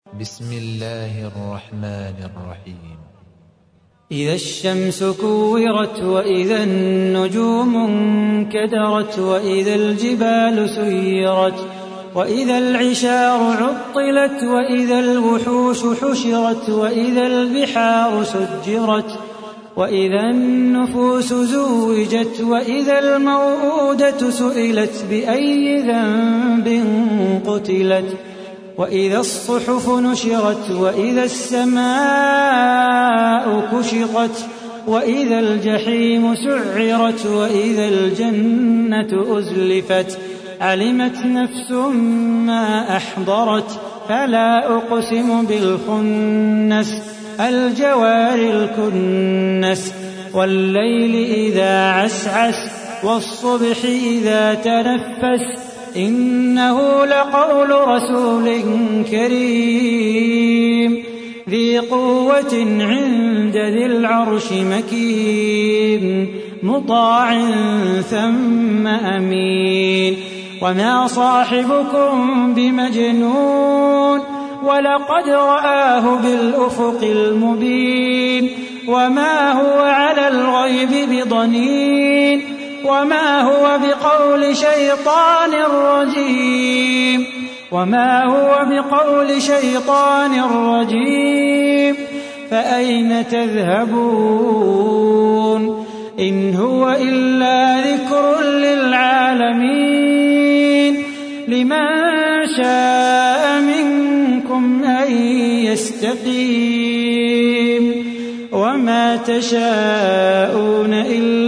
بسم الله الرحمن الرحيم. إذا الشمس كورت وإذا النجوم انكدرت وإذا الجبال سيرت وإذا العشار عطلت وإذا الوحوش حشرت وإذا البحار سجرت وإذا النفوس زوجت وإذا الموءودة سئلت بأي ذنب قتلت وإذا الصحف نشرت وإذا السماء كشطت وإذا الجحيم سعرت وإذا الجنة أزلفت علمت نفس ما أحضرت فلا أقسم بالخنس الجوار الكنس والليل إذا عسعس والصبح إذا تنفس إنه لقول رسول كريم ذي قوة عند ذي العرش مكين مطاع ثم أمين وما صاحبكم بمجنون ولقد رآه بالأفق المبين وما هو على الغيب بضنين وما هو بقول شيطان رجيم فأين تذهبون إن هو إلا ذكر للعالمين لمن شاء منكم أن يستقيم وما تشاءون إلا